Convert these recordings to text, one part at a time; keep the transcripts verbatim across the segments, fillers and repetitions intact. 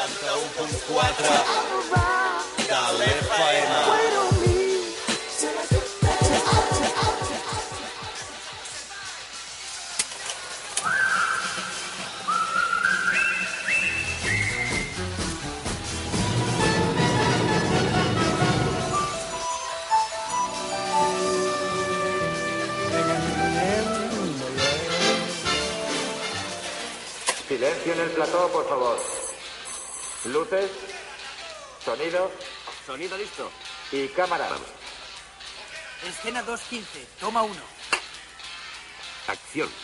noranta-u punt quatre de l'F M. Silencio en el plató, por favor. Luces, sonido. Sonido listo. Y cámara. Vamos. Escena dos quince, toma uno. Acción.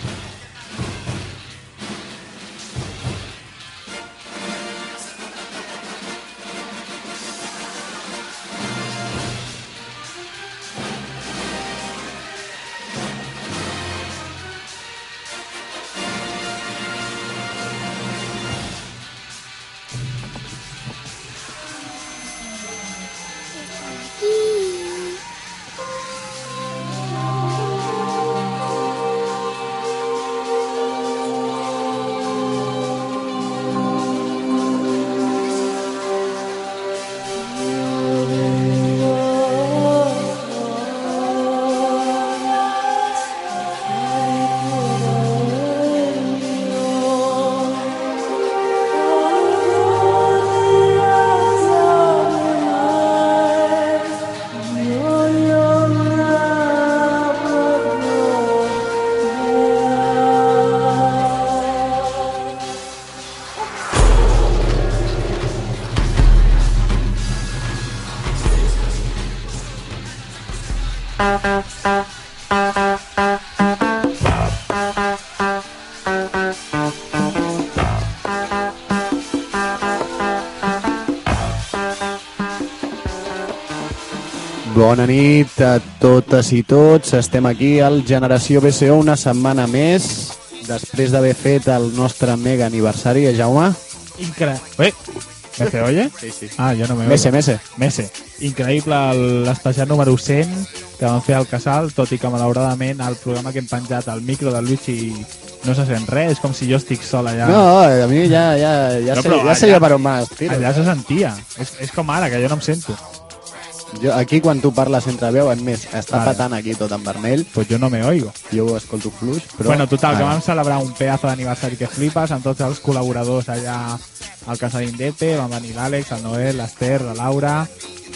Bona nit a totes i tots. Estem aquí al Generació B C O una setmana més, després d'haver fet el nostre mega aniversari, eh, Jaume? Increïble. ¿Me se oye? Sí, sí. Ah, yo no me oigo. Mese, mese. Mese. Increïble l'especial número cent que vam fer al Casal, tot i que malauradament el programa que hem penjat al micro del Luigi no se sent res, és com si jo estic sol allà. No, a mi ja, ja, ja, No, sé, però ja sé allà- jo per on vas. Tiro. Allà se sentia. És, és com ara, que jo no em sento. Jo, aquí, quan tu parles entre veu, en més, està Vale. patant aquí tot en vermell. Pues jo no me oigo. Jo ho escolto fluix, però... Bueno, total, que Ara. vam celebrar un pedazo d'aniversari que flipes amb tots els col·laboradors allà al Casal Indete. Van venir l'Àlex, el Noel, l'Ester, la Laura,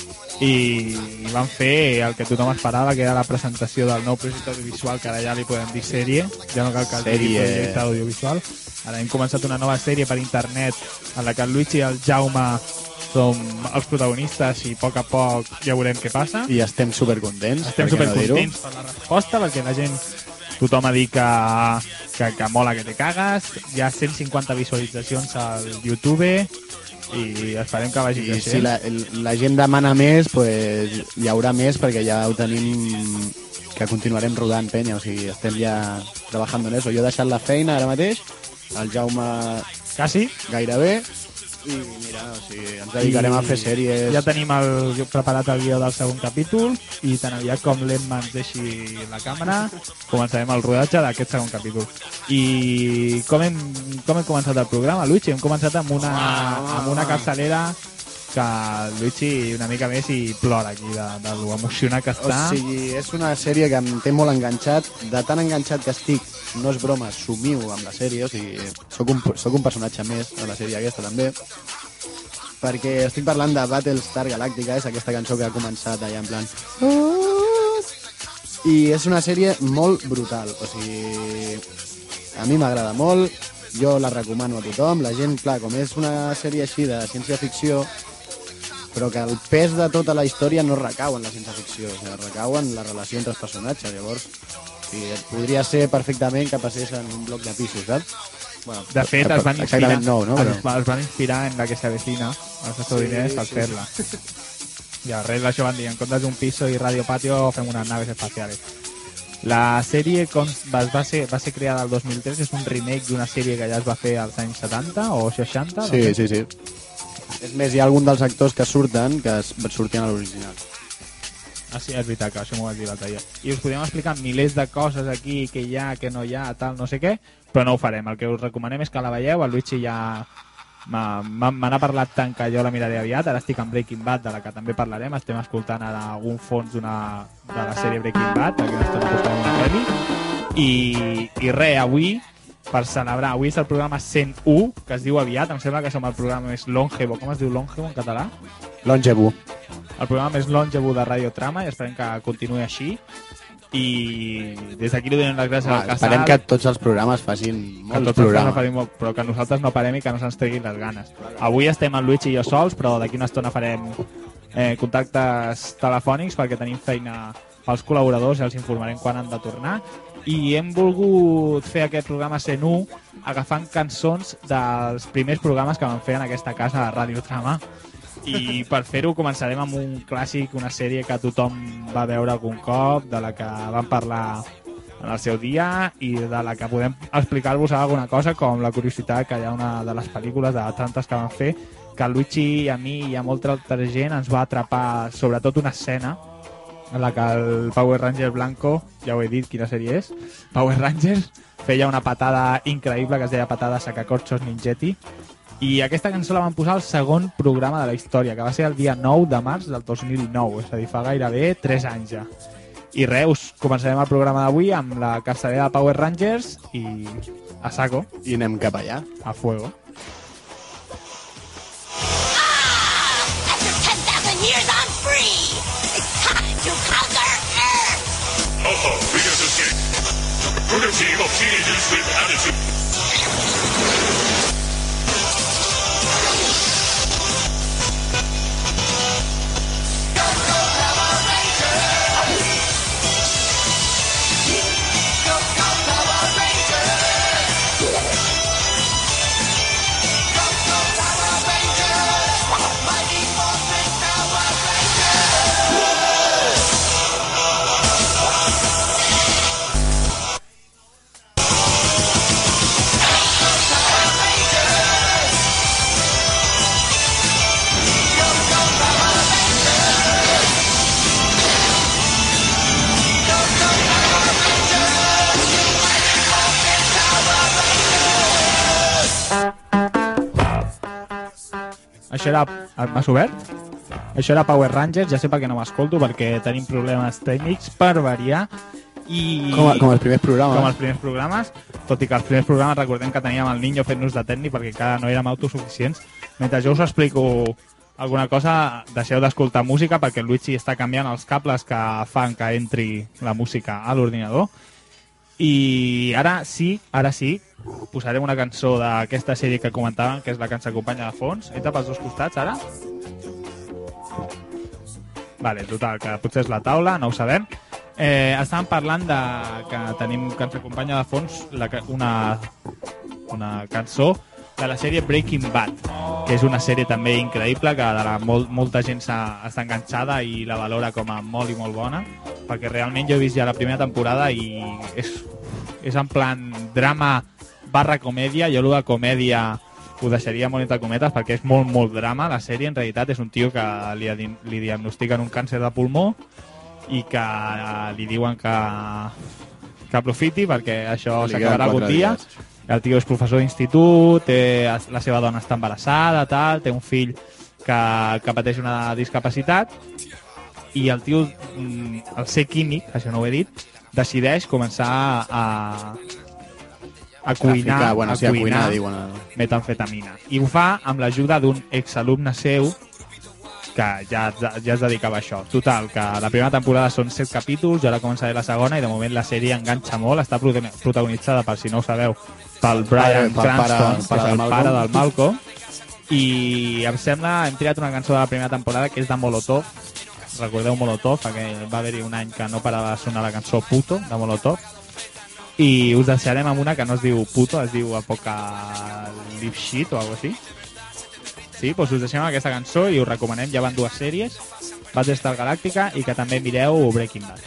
i van fer el que tothom esperava, que era la presentació del nou projecte audiovisual, que ara ja li podem dir sèrie, ja no cal que el digui Sèrie. projecte audiovisual. Ara hem començat una nova sèrie per internet en la que el Luigi i el Jaume som els protagonistes i a poc a poc ja veurem què passa. I estem supercontents. Estem per què no dir-ho? supercontents per la resposta, perquè la gent, tothom ha dit que, que, que mola que te cagues. Hi ha cent cinquanta visualitzacions al YouTube i esperem que vagi I creixent. si la, la gent demana més, pues, hi haurà més, perquè ja ho tenim, que continuarem rodant, penya. O sigui, estem ja treballant en eso. Jo he deixat la feina ara mateix, el Jaume Quasi. gairebé, i mira, o sigui, ens dedicarem a fer sèries. Ja tenim el, preparat el guió del segon capítol i tan aviat com l'Emma ens deixi la càmera començarem el rodatge d'aquest segon capítol. I com hem, com hem començat el programa, Luigi? Hem començat amb una, amb una capçalera que el Luigi una mica més i plora aquí de, de lo emocionat que O està. sigui, és una sèrie que em té molt enganxat, de tan enganxat que estic, no és broma, somiu amb la sèrie, o sigui, sóc un, sóc un personatge més de la sèrie aquesta també, perquè estic parlant de Battlestar Galactica, és aquesta cançó que ha començat allà en plan... I és una sèrie molt brutal, o sigui, a mi m'agrada molt, jo la recomano a tothom, la gent, clar, com és una sèrie així de ciència-ficció, però que el pes de tota la història no recau en la ciència-ficció, o sigui, recau en la relació entre els personatges, llavors o sigui, podria ser perfectament que passés en un bloc de pisos, saps? Bueno, De fet, es van inspirar, exactament nou, no? es, es van inspirar en la que se avecina als estadounidenses per sí, fer-la. I arrel d'això van dir, en comptes d'un piso i radio patio fem unes naves espaciales. La sèrie cons- va, va, ser, va ser creada el dos mil tres, és un remake d'una sèrie que ja es va fer als anys setanta o seixanta. Sí, no sé. sí, sí. És més, hi ha algun dels actors que surten que es sortien a l'original. Ah, sí, és veritat, que això m'ho vas dir l'altre dia. I us podríem explicar milers de coses aquí, que hi ha, que no hi ha, tal, no sé què, però no ho farem. El que us recomanem és que la veieu, el Luigi ja, m'ha- m'ha- me n'ha parlat tant que jo la miraré aviat. Ara estic amb Breaking Bad, de la que també parlarem. Estem escoltant ara algun fons d'una de la sèrie Breaking Bad, d'aquí una estona portarem una pel·li. I, i res, avui, per celebrar, avui és el programa cent u, que es diu aviat, em sembla que som el programa més longevo. Com es diu longevo en català? Longevo. El programa més longevo de Radio Trama, i esperem que continuï així. I des d'aquí li donem les gràcies Ah, al Casal. esperem que tots els programes facin que molts tots els programes. no farem, molt, però que nosaltres no parem i que no se'ns treguin les ganes. Avui estem en Luigi i jo sols, però d'aquí una estona farem eh, contactes telefònics perquè tenim feina pels col·laboradors i els informarem quan han de tornar. I hem volgut fer aquest programa cent u agafant cançons dels primers programes que vam fer en aquesta casa a Radio Trama. I per fer-ho començarem amb un clàssic, una sèrie que tothom va veure algun cop, de la que vam parlar en el seu dia i de la que podem explicar-vos alguna cosa, com la curiositat que hi ha una de les pel·lícules de tantes que vam fer, que el Luigi i a mi i a molta altra gent ens va atrapar sobretot una escena en la que el Power Ranger Blanco, ja ho he dit quina sèrie és, Power Rangers, feia una patada increïble que es deia patada sacacorxos ninjetti. I aquesta cançó la van posar al segon programa de la història, que va ser el dia nou de març del dos mil nou, és a dir, fa gairebé tres anys ja. I res, us començarem el programa d'avui amb la capçalera de Power Rangers i a saco, I anem cap allà. a fuego. After ten thousand years, I'm free! It's time to conquer Earth! Ho ho, we just escaped. We're a team of teenagers with attitude. Això era... M'has obert? Això era Power Rangers, ja sé per què no m'escolto, perquè tenim problemes tècnics per variar. I... Com, com els primers programes. com els primers programes, tot i que els primers programes recordem que teníem el Niño fent-nos de tècnic perquè encara no érem autosuficients. Mentre jo us explico alguna cosa, deixeu d'escoltar música perquè el Luigi està canviant els cables que fan que entri la música a l'ordinador. I ara sí, ara sí, posarem una cançó d'aquesta sèrie que comentàvem, que és la que ens acompanya de fons. Entra pels dos costats, ara. Vale, total, que potser és la taula, no ho sabem. Eh, estàvem parlant de que tenim que ens acompanya de fons la, ca- una, una cançó de la sèrie Breaking Bad, que és una sèrie també increïble, que de la molt, molta gent s'ha, està enganxada i la valora com a molt i molt bona, perquè realment jo he vist ja la primera temporada i és, és en plan drama barra comèdia. Jo el de comèdia ho deixaria molt entre cometes perquè és molt, molt drama. La sèrie en realitat és un tio que li, li diagnostiquen un càncer de pulmó i que li diuen que, que aprofiti perquè això Li s'acabarà queden algun quatre dia. dies. El tio és professor d'institut, té, la seva dona està embarassada, tal, té un fill que, que pateix una discapacitat i el tio, mm, al ser químic, això no ho he dit, decideix començar a, a cuinar, Traficar, bueno, a sí, a cuinar cuinar, diuen. el- metamfetamina. I ho fa amb l'ajuda d'un exalumne seu que ja, ja es dedicava a això. Total, que la primera temporada són set capítols, jo ara començaré la segona i de moment la sèrie enganxa molt. Està prota- protagonitzada, per si no ho sabeu, pel Bryan Pel pare- Cranston, pare que és del el pare Malcolm. del Malcolm. I em sembla, hem triat una cançó de la primera temporada que és de Molotov. Recordeu Molotov, perquè va haver-hi un any que no parava de sonar la cançó Puto, de Molotov. I us deixarem amb una que no es diu Puto, es diu Apocalypse Shit o alguna cosa així. Sí, doncs us deixem aquesta cançó i us recomanem, ja van dues sèries, Battlestar Galàctica i que també mireu Breaking Bad.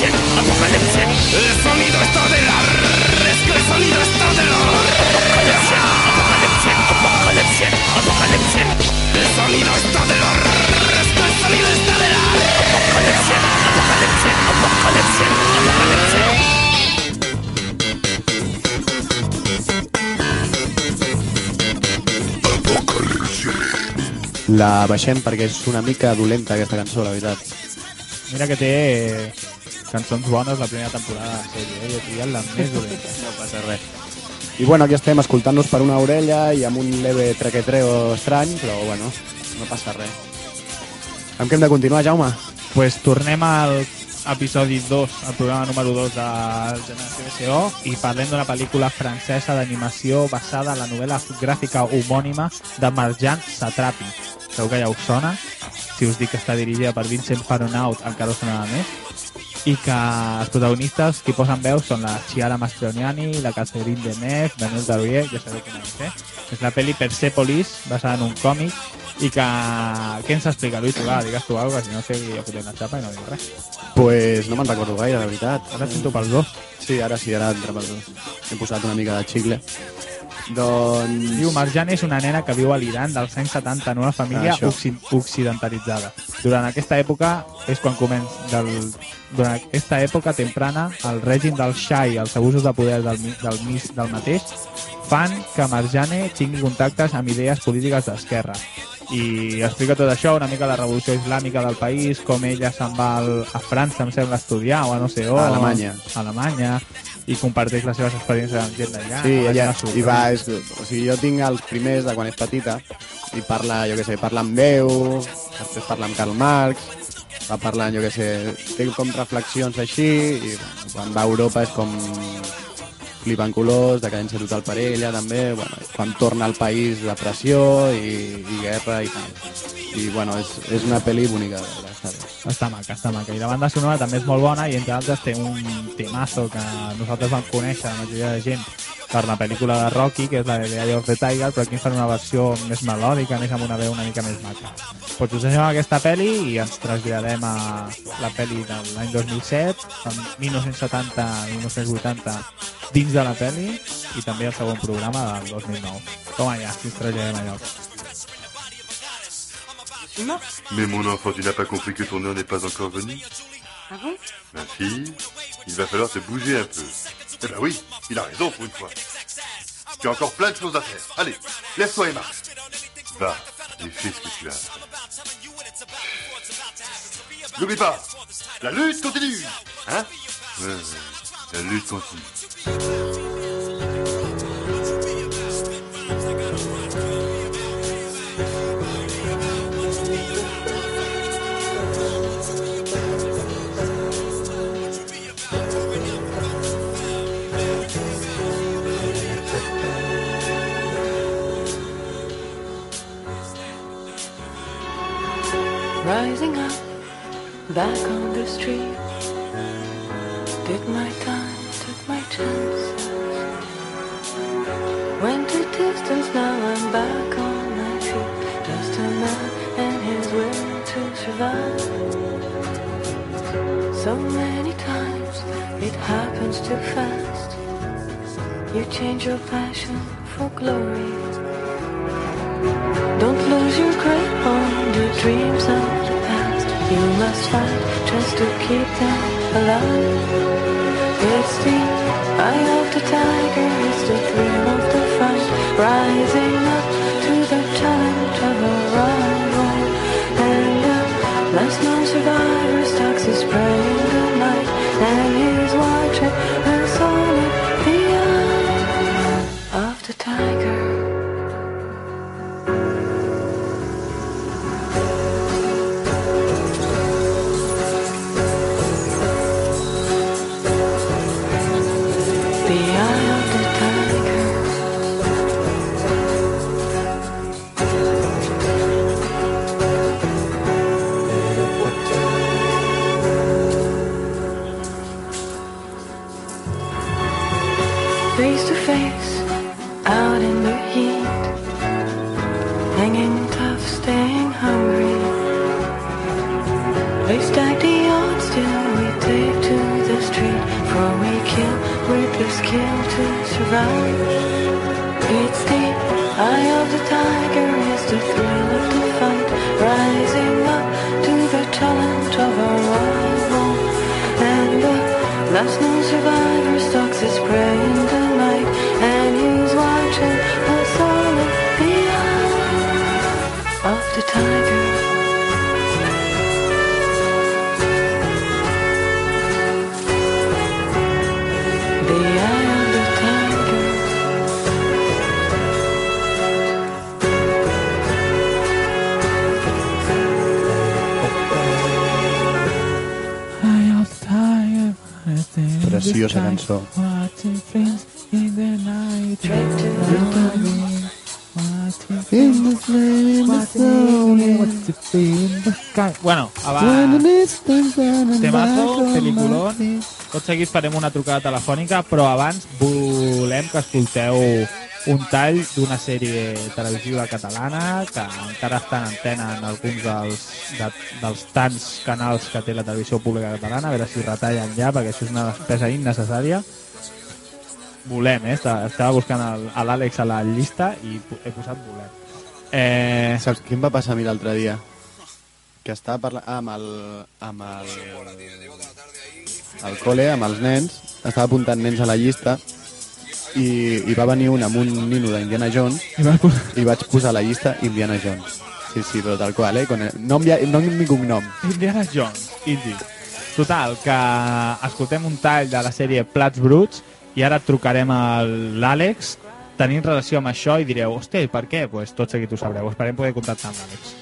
La baixem perquè és una mica dolenta aquesta cançó, la veritat. Mira que té cançons bones la primera temporada de la sèrie, eh? I he triat la més dolenta. No passa res. I bueno, aquí estem escoltant-nos per una orella i amb un leve traquetreo estrany, però bueno, no passa res. Amb què hem de continuar, Jaume? Pues tornem al episodi dos, el programa número dos del Generació B C O, i parlem d'una pel·lícula francesa d'animació basada en la novel·la gràfica homònima de Marjan Satrapi. Segur que ja us sona. Si us dic que està dirigida per Vincent Paronaut, encara us sonarà més. I que els protagonistes que hi posen veus són la Chiara Mastroianni, la Catherine Deneuve, Daniel Darouet, ja sabeu quina és, eh? És la pel·li Persepolis, basada en un còmic, i que... Què ens explica, Lluís? Va, digues tu alguna cosa, si no sé que jo fotem la xapa i no dic res. Pues no me'n recordo gaire, la veritat. Ara sento pels dos. Sí, ara sí, ara entra pels dos. He posat una mica de xicle. Doncs... Diu, Marjan és una nena que viu a l'Iran dels anys setanta en una família Ah, això. occi occidentalitzada. Durant aquesta època és quan comença del... Durant aquesta època temprana, el règim del Shah i els abusos de poder del, mi- del, mis- del mateix fan que Marjane tingui contactes amb idees polítiques d'esquerra. I explica tot això, una mica la revolució islàmica del país, com ella se'n va al, a França, em sembla, a estudiar, o a no sé on. A Alemanya. A Alemanya, i comparteix les seves experiències amb gent d'allà. Sí, la ella, gent i va, és, o sigui, jo tinc els primers de quan és petita i parla, jo què sé, parla amb Déu, després parla amb Karl Marx, va parlant, jo què sé, té com reflexions així, i bueno, quan va a Europa és com flipant colors, decadència total per ella també, bueno, quan torna al país depressió i, i guerra i tal. I bueno, és, és una pel·li bonica, la veritat, està bé. Està maca, està maca. I la banda sonora també és molt bona i entre altres té un temazo que nosaltres vam conèixer, la majoria de gent, per la pel·lícula de Rocky, que és la de The Eye of the Tiger, però aquí fan una versió més melòdica, més amb una veu una mica més maca. Doncs us deixem aquesta pel·li i ens traslladem a la pel·li de l'any dos mil set, en mil nou-cents setanta i mil nou-cents vuitanta, dins de la pel·li, i també el segon programa del dos mil nou. Toma ja, si ens traslladem a lloc. Mais mon enfant, tu n'as pas compris que ton heure n'est pas encore venue? Ah bon? Ma fille, il va falloir te bouger un peu. Eh ben oui, il a raison pour une fois. Tu as encore plein de choses à faire. Allez, lève-toi et marche. Va, et fais ce que tu as. N'oublie pas, la lutte continue. Hein? Ouais, ouais, la lutte continue. Rising up, back on the street. Did my time, took my chances. Went a distance, now I'm back on my feet. Just a man and his will to survive. So many times it happens too fast. You change your passion for glory. Don't lose your grip on the dreams of the past. You must fight just to keep them alive. It's the eye of the tiger, it's the thrill of the fight. Rising up to the challenge of a rival. And the last known survivor stalks his prey in the night. And he's watching us all at the eye of the tiger. Face to face, out in the heat, hanging tough, staying hungry. They stack the odds till we take to is killed to survive. It's the eye of the tiger, is the thrill of the fight, rising up to the talent of a rival. And the last known survivor stalks his prey in the night, and he's watching us all in the eye of the tiger. The eye of the tiger. Eye of the tiger. Preciosa cançó. Watching friends in the night. Bueno, abans... Temazo, peliculón. Tot seguit farem una trucada telefònica, però abans volem que escolteu un tall d'una sèrie televisiva catalana que encara està en antena en alguns dels, de, dels tants canals que té la televisió pública catalana, a veure si retallen ja, perquè això és una despesa innecessària. Volem, eh? Estava buscant el, a l'Àlex a la llista i he posat volem. Eh... Saps què em va passar a mi l'altre dia? Que estava parlant ah, amb el... amb el... al col·le, amb els nens, estava apuntant nens a la llista i, i va venir un amb un nino d'Indiana Jones I, posar... i vaig posar a la llista Indiana Jones. Sí, sí, però tal qual, eh? Con el nom, nom ni cognom. Indiana Jones, Indy. Total, que escoltem un tall de la sèrie Plats Bruts i ara trucarem a l'Àlex tenint relació amb això i direu, hòstia, per què? Pues tot seguit ho sabreu. Esperem poder contactar amb l'Àlex.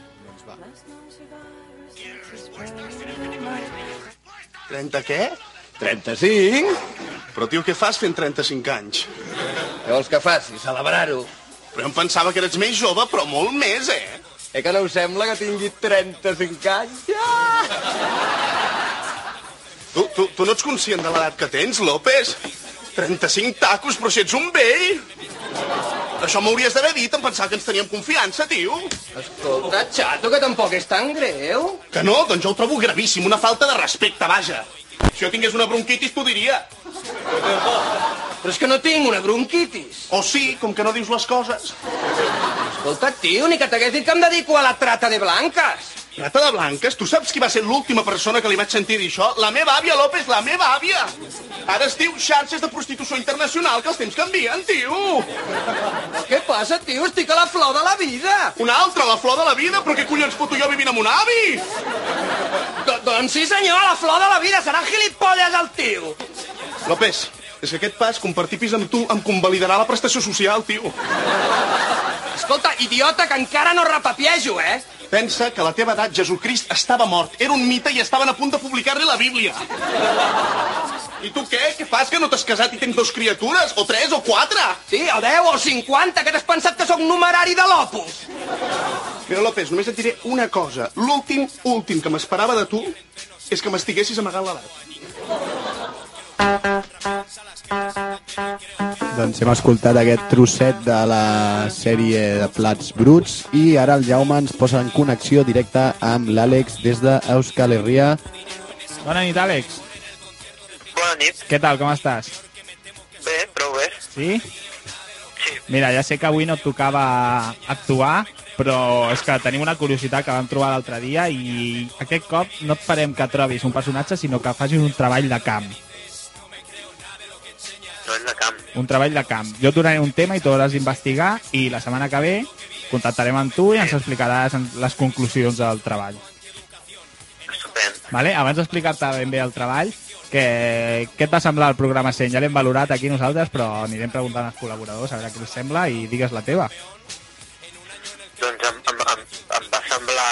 trenta què? trenta-cinc? Però, tio, què fas fent trenta-cinc anys? Què vols que faci? Celebrar-ho. Però em pensava que eres més jove, però molt més, eh? Eh que no us sembla que tingui trenta-cinc anys? Ah! Tu, tu, tu no ets conscient de l'edat que tens, López? trenta-cinc tacos, però si ets un vell! Això m'hauries d'haver dit, em pensava que ens teníem confiança, tio. Escolta, xato, que tampoc és tan greu. Que no? Doncs jo ho trobo gravíssim, una falta de respecte, vaja. Si jo tingués una bronquitis, t'ho diria. Però és que no tinc una bronquitis. O sí, com que no dius les coses. Escolta, tio, ni que t'hagués dit que em dedico a la trata de blanques. Trata de blanques? Tu saps qui va ser l'última persona que li vaig sentir dir això? La meva àvia, López, la meva àvia. Ara es diu xarxes de prostitució internacional, que els temps canvien, tio. Què passa, tio? Estic a la flor de la vida. Una altra, la flor de la vida? Però què collons foto jo vivint amb un avi? Do doncs sí, senyor, a la flor de la vida. Serà gilipolles el tio. López, és que aquest pas, compartir pis amb tu, em convalidarà la prestació social, tio. Escolta, idiota, que encara no repapiejo, eh? Pensa que a la teva edat Jesucrist estava mort, era un mite i estaven a punt de publicar-li la Bíblia. I tu què? Què fas, que no t'has casat i tens dos criatures? O tres, o quatre? Sí, o deu, o cinquanta, que t'has pensat que sóc numerari de l'Opus? Mira, López, només et diré una cosa. L'últim, últim que m'esperava de tu és que m'estiguessis amagant l'edat. Doncs hem escoltat aquest trosset de la sèrie de Plats Bruts i ara el Jaume ens posa en connexió directa amb l'Àlex des d'Euskal Herria. Bona nit, Àlex. Bona nit. Què tal, com estàs? Bé, prou bé. Sí? Sí. Mira, ja sé que avui no et tocava actuar, però és que tenim una curiositat que vam trobar l'altre dia i aquest cop no et farem que trobis un personatge, sinó que facis un treball de camp. Treball de camp. Un treball de camp. Jo et donaré un tema i tu hauràs d'investigar i la setmana que ve contactarem amb tu i ens explicaràs les conclusions del treball. Estupend. Vale? Abans d'explicar-te ben bé el treball, que, què et va semblar el programa cent? Ja l'hem valorat aquí nosaltres, però anirem preguntant als col·laboradors a veure què els sembla i digues la teva. Doncs em, em, em, em va semblar...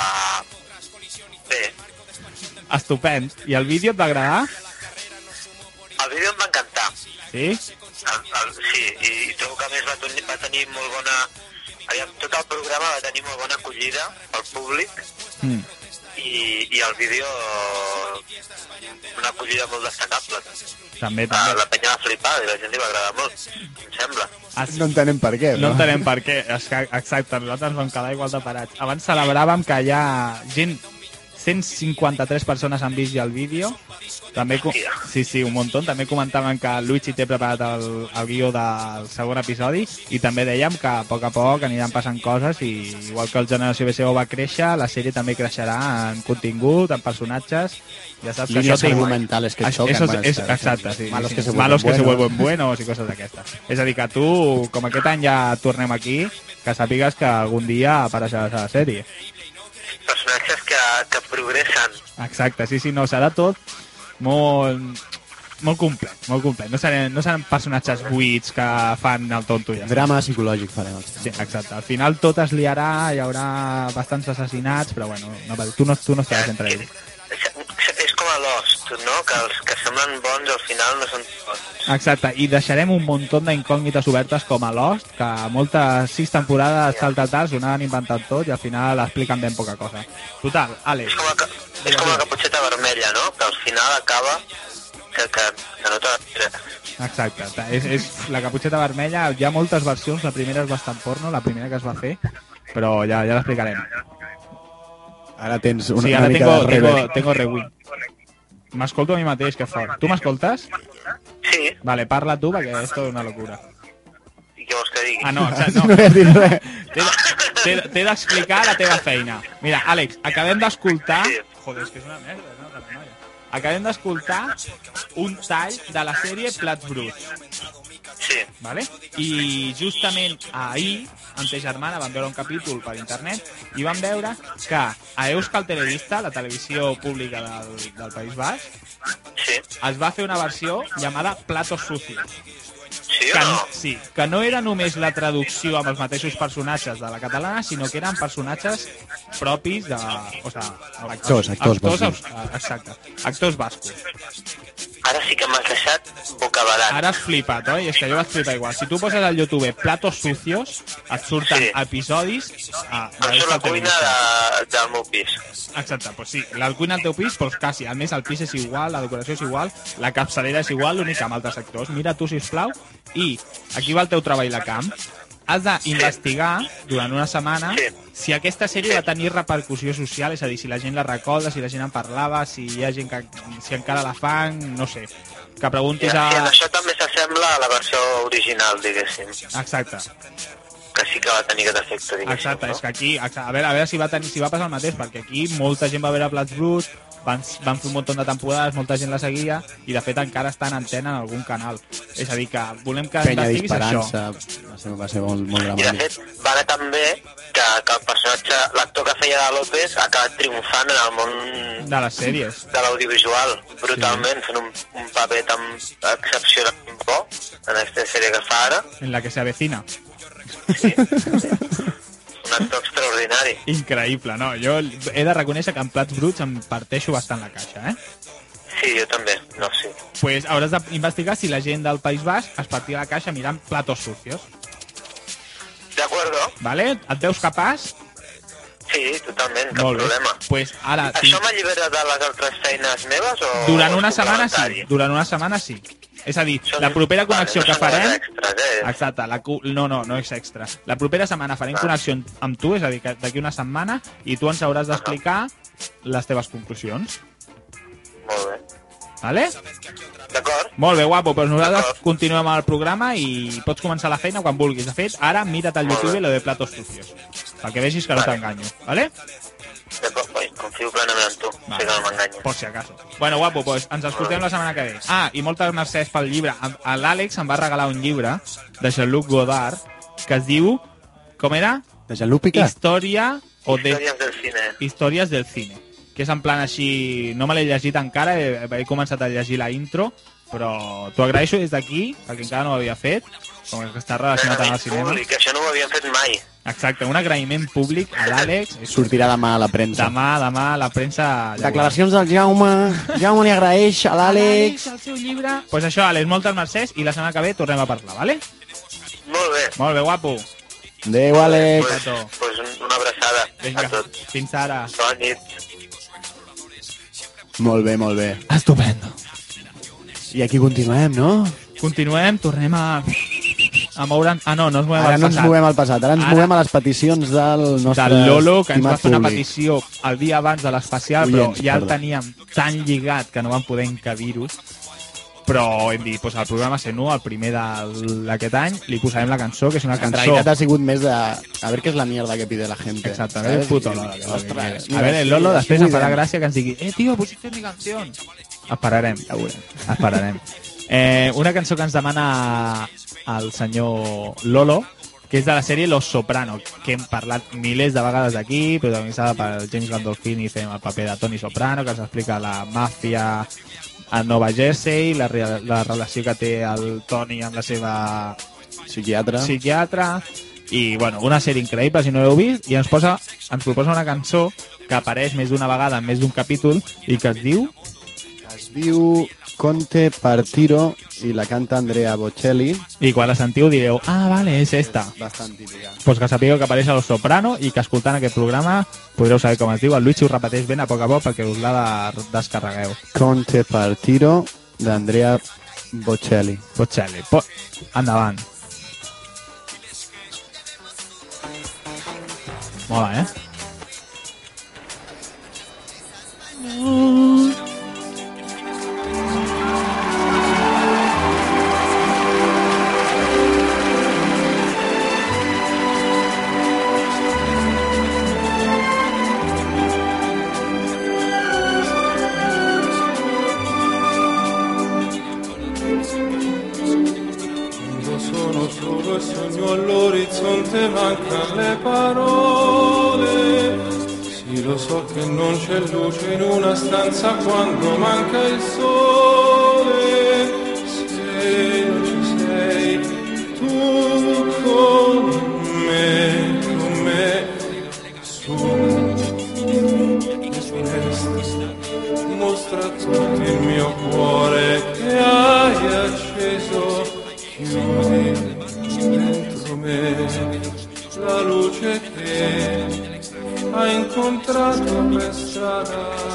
bé. Estupend. I el vídeo et va agradar? El vídeo em va encantar. Sí? El, el, sí, i, i trobo que a més va, tenir, va tenir molt bona... Aviam, tot el programa va tenir molt bona acollida pel públic mm. i, i el vídeo una acollida molt destacable. També, la, també. la penya va flipar i la gent li va agradar molt, em sembla. Es... No entenem per què, no? No entenem per què, exacte, nosaltres vam quedar igual de parats. Abans celebràvem que hi ha gent cent cinquanta-tres persones han vist ja el vídeo. També, sí, sí, un muntó. També comentaven que Luigi té preparat el, el guió del segon episodi i també dèiem que a poc a poc aniran passant coses i igual que el Generació B C O va créixer, la sèrie també creixerà en contingut, en personatges. Ja saps que líneas això té... argumentales que això, chocan. eso es, es, exacte, sí. Malos, sí, que, sí. se Malos que se buenos. vuelven buenos i coses d'aquestes. És a dir, que tu, com aquest any ja tornem aquí, que sàpigues que algun dia apareixeràs a la sèrie. Personatges que, que progressen. Exacte, sí, sí, no, serà tot molt, molt complet, molt complet. No seran, no seran personatges buits que fan el tonto ja. Drama psicològic farem. Sí, exacte. Al final tot es liarà, hi haurà bastants assassinats, però bueno, no, tu no, tu no estaràs entre ells. És com a Lost, no? Que els que semblen bons al final no són bons. Exacte, i deixarem un munt d'incògnites obertes com a Lost, que moltes sis temporades tal, tal, tal, s'ho anaven inventant tot i al final expliquen ben poca cosa. Total, Àlex. És com, a, és com la caputxeta vermella, no? Que al final acaba que, que, que no t'ha... Exacte, és, és la caputxeta vermella, hi ha moltes versions, la primera és bastant porno, la primera que es va fer, però ja, ja l'explicarem. Ara tens una, sí, una ara mica tengo, de tengo, reverb. tengo rewind. M'escolto a mi mateix, que fort. Tu m'escoltes? Sí. Vale, parla tu, perquè esto és una locura. I què vols que digui? Ah, no, no. No he dit res. T'he t'he d'explicar la teva feina. Mira, Àlex, acabem d'escoltar... Joder, és que és una merda, no? La noia. Acabem d'escoltar un tall de la sèrie Plats Bruts. Sí. Vale? I justament ahir, amb ta germana, vam veure un capítol per internet i vam veure que a Euskal Telebista, la televisió pública del, del País Basc, sí. es va fer una versió llamada Platos Sucios. Sí o que, no? Sí, que no era només la traducció amb els mateixos personatges de la catalana, sinó que eren personatges propis de... O sea, Actors, actors actors, bascos. exacte, actors bascos. Ara sí que m'has deixat bocabadat. Ara has flipat, oi? És que jo vaig flipar igual. Si tu poses al YouTube Platos Sucios, et surten Sí. episodis... Ah, Em surt la cuina de, del meu pis. Exacte, pues sí, la cuina al teu pis, pues quasi. A més, el pis és igual, la decoració és igual, la capçalera és igual, l'únic amb altres actors. Mira tu, sisplau, i aquí va el teu treball de camp. Has d'investigar durant una setmana Sí. si aquesta sèrie va tenir repercussió social, és a dir, si la gent la recorda, si la gent en parlava, si hi ha gent que si encara la fan, no sé. Que I, preguntis I a... això també s'assembla a la versió original, diguéssim. Exacte. Que sí que va tenir aquest efecte, diguéssim. Exacte, no? és que aquí, a veure, a veure si va, tenir, si va passar el mateix, perquè aquí molta gent va veure Plats Bruts, van, van fer un munt de temporades, molta gent la seguia, i de fet encara està en antena en algun canal. És a dir, que volem que Penya investiguis això. disparant-se. Va ser, va ser molt, molt I de dramàtic. fet, va anar tan bé que, que el personatge, l'actor que feia de López, ha acabat triomfant en el món De les sèries. de l'audiovisual, brutalment, fent un, un paper tan excepcionalment bo en aquesta sèrie que fa ara. En la que se avecina. Un actor extraordinari. Increïble, no? Jo he de reconèixer que en Plats Bruts em parteixo bastant la caixa, eh? Sí, jo també, no, sí. Pues hauràs d'investigar si la gent del País Basc es partia la caixa mirant Platos Sucios. De acuerdo? Vale? Et veus capaç? Sí, totalment, cap Molt bé. problema. Pues ara... Això m'allibera de les altres feines meves o... Durant una és setmana sí. complementari? Durant una setmana sí. És a dir, Són- la propera connexió vale, que no són farem... hores extres, eh? Exacte, la, cu- no, no, no és extra. La propera setmana farem connexió amb tu, és a dir, que d'aquí una setmana, i tu ens hauràs d'explicar les teves conclusions. Molt bé. Vale? D'acord. Molt bé, guapo, doncs nosaltres continuem amb el programa i pots començar la feina quan vulguis. De fet, ara mira't al YouTube lo de Platos Sucios, perquè vegis que no t'enganyo, vale? D'acord, oi, confio plenament en tu. Sé que no m'enganyo. Por si acaso. Bueno, guapo, pues ens escoltem la setmana que ve. Ah, i moltes mercès pel llibre. A l'Àlex em va regalar un llibre de Jean-Luc Godard que es diu... Com era? De Jean-Luc Picard? Història o de... Històries del cine. Històries del cine. Que és en plan així... No me l'he llegit encara, he, he començat a llegir la intro, però t'ho agraeixo des d'aquí, perquè encara no ho havia fet, com que està relacionat amb el cinema. Públic, això no ho havíem fet mai. Exacte, un agraïment públic a l'Àlex. Sortirà demà a la premsa. Demà, demà, la premsa... Declaracions del Jaume. Jaume li agraeix a l'Àlex. el seu llibre. Doncs pues això, Àlex, moltes mercès i la setmana que ve tornem a parlar, vale? Molt bé. Molt bé, guapo. Adéu, Àlex. Pues, pues una abraçada Vinga, a tots. fins ara. Bona nit. Molt bé, molt bé. Estupendo. I aquí continuem, no? Continuem, tornem a... a moure'ns... Ah, no, no ens movem Ara al no ens passat. movem al passat, ara ens Ara- movem a les peticions del nostre Del Lolo, que ens va estimat fer una públic. petició el dia abans de l'especial, Oients, però ja el perdó. teníem tan lligat que no vam poder encabir-ho. Però hem dit, pues, el programa cent u, el primer del- d'aquest any, li posarem la cançó, que és una En cançó... realitat ha sigut més de... A ver qué es la mierda que pide la gente. Exactament, el puto Lolo. que és el que Ostres, quiere. A veure, el Lolo després em farà gràcia. gràcia que ens digui eh, tio, pusiste mi canción. Esperarem, ja veurem. Esperarem. Eh, una cançó que ens demana el senyor Lolo, que és de la sèrie Los Soprano, que hem parlat milers de vegades d'aquí, protagonitzada per James Gandolfini fent el paper de Tony Soprano, que ens explica la màfia a Nova Jersey, la, re- la relació que té el Tony amb la seva Psiquiatre. psiquiatra, i bueno, una sèrie increïble si no l'heu vist, i ens, posa, ens proposa una cançó que apareix més d'una vegada en més d'un capítol i que es diu... Es diu Conte Partiro i la canta Andrea Bocelli. I quan la sentiu direu, ah, vale, és esta. Bastant típica. Pues que sapigueu que apareix a Los Soprano i que escoltant aquest programa podreu saber com es diu. El Luigi ho repeteix ben a poc a poc perquè us la de descarregueu. Conte Partiro d'Andrea Bocelli. Bocelli. Po Endavant. Mola, eh? Quando sono solo e sogno all'orizzonte mancano le parole. Sì, lo so che non c'è luce in una stanza quando manca il sole. Se non ci sei tu con me, con me, su che finestra mostra a tutti il mio cuore che hai acceso. Chiudi dentro me la luce che hai incontrato per strada.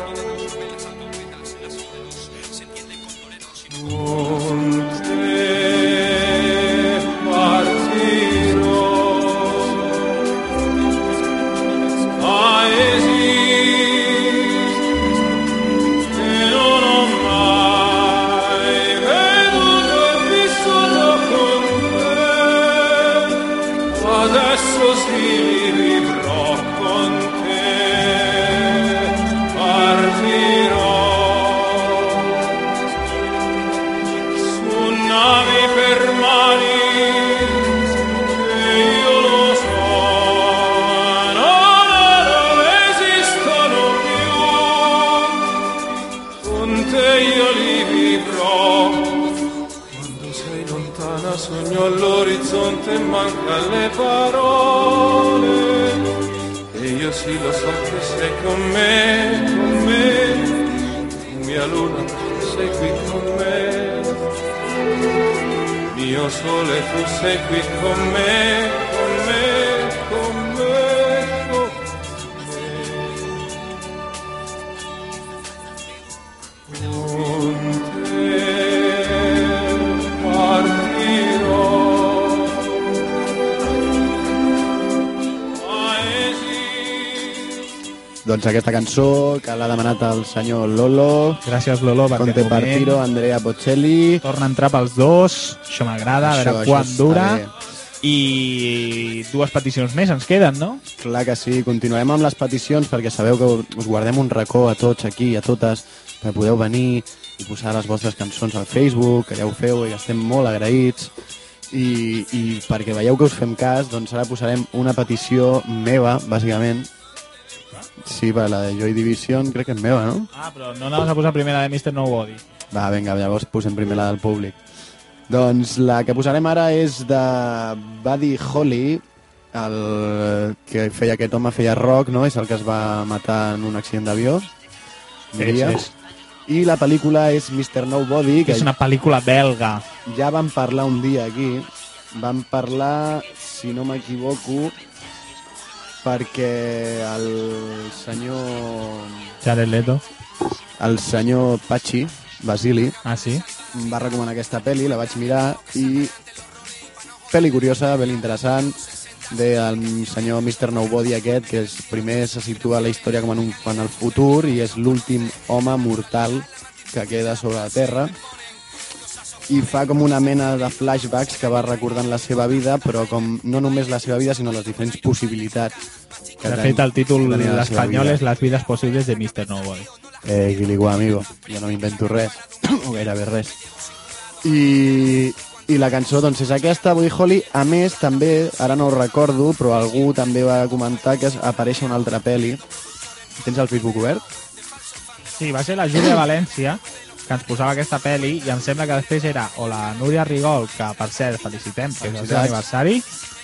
Con te partirò a esistere che non ho mai veduto e vissuto con te. Adesso sì vivrò con te, partirò su navi per mari che io lo so non, non esistono più. Con te io li vivrò. Quando sei lontana sogno all'orizzonte e mancan le parole. E io sì lo so che sei con me, con me. Mia luna, sei qui con me. Mio sole, tu sei qui con me, con me, con me, con me. Con te partirò a esistere. Doncs aquesta cançó que l'ha demanat el senyor Lolo. Gràcies, Lolo, per Conte aquest moment. Partiro, Andrea Bocelli. Torna a entrar pels dos, això m'agrada, a Això, veure això quan està dura. bé. I dues peticions més ens queden, no? Clar que sí, continuarem amb les peticions perquè sabeu que us guardem un racó a tots aquí i a totes, que podeu venir i posar les vostres cançons al Facebook, que ja ho feu i estem molt agraïts. I, i perquè veieu que us fem cas, doncs ara posarem una petició meva, bàsicament. Sí, per la de Joy Division crec que és meva, no? Ah, però no anaves a posar primer la de mister Nobody. Va, vinga, llavors posem primer la del públic. Doncs la que posarem ara és de Buddy Holly, el que feia aquest home, feia rock, no? És el que es va matar en un accident d'avió. diria. És, és. I la pel·lícula és mister Nobody, que És una pel·lícula belga. ja vam parlar un dia aquí. Vam parlar, si no m'equivoco, perquè el senyor... Jared Leto. El senyor Pachi, Basili, Ah, sí? em va recomanar aquesta pel·li, la vaig mirar i pel·li curiosa, pel·li interessant, del senyor mister Nobody aquest, que és primer se situa la història com en, un, en el futur i és l'últim home mortal que queda sobre la Terra, i fa com una mena de flashbacks que va recordant la seva vida, però com no només la seva vida, sinó les diferents possibilitats. Que de fet, el títol en espanyol és Las vidas posibles de mister Nobody. Eh, Guiligua, amigo, jo no m'invento res, o gairebé res. I, i la cançó doncs és aquesta, Buddy Holly. A més, també, ara no ho recordo, però algú també va comentar que apareix una altra pel·li. Tens el Facebook obert? Sí, va ser la Júlia València que ens posava aquesta pel·li, i em sembla que després era o la Núria Rigol, que per cert felicitem, que és el seu aniversari,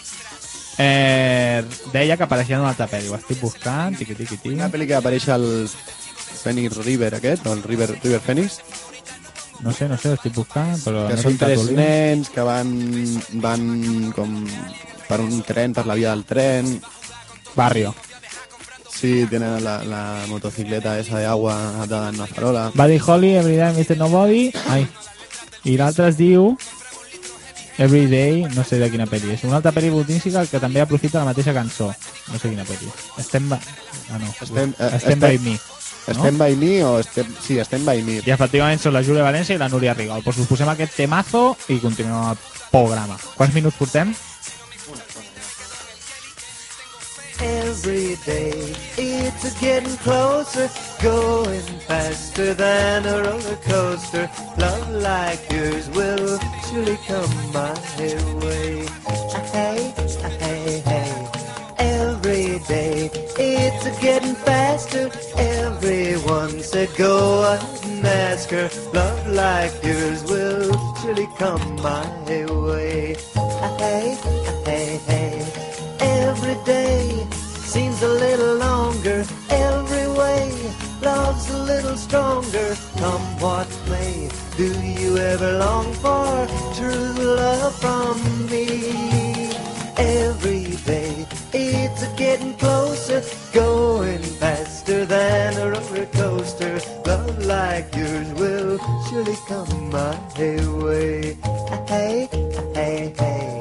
eh, deia que apareixia en una altra pel·li. Ho estic buscant, tiqui, tiqui, tiqui. Una pel·li que apareix el Phoenix River aquest, o el River, River Phoenix. No sé, no sé, ho estic buscant, però... Que no són tres tatolí. nens que van, van com per un tren, per la via del tren. Barrio. Sí, tenen la, la motocicleta esa de agua atada en una farola. Buddy Holly, Everyday mister Nobody. Ai. I l'altre es diu Everyday, no sé de quina pel·li és. Una altra pel·li botística que també aprofita la mateixa cançó. No sé quina pel·li. Estem... By... Ah, no. Estem, eh, Estem by me. No? Estem by me o estem... Sí, estem by me. I efectivament són la Júlia València i la Núria Rigol. Pues us posem aquest temazo i continuem el programa. Quants minuts portem? Every day it's a getting closer, going faster than a roller coaster. Love like yours will surely come my way. Hey, hey, hey. Every day it's a getting faster. Everyone said go ahead and ask her. Love like yours will surely come my way. Hey, hey, hey. Every day seems a little longer, every way love's a little stronger. Come what may, do you ever long for true love from me? Every day it's a getting closer, going faster than a roller coaster. Love like yours will surely come my way. Hey, hey, hey.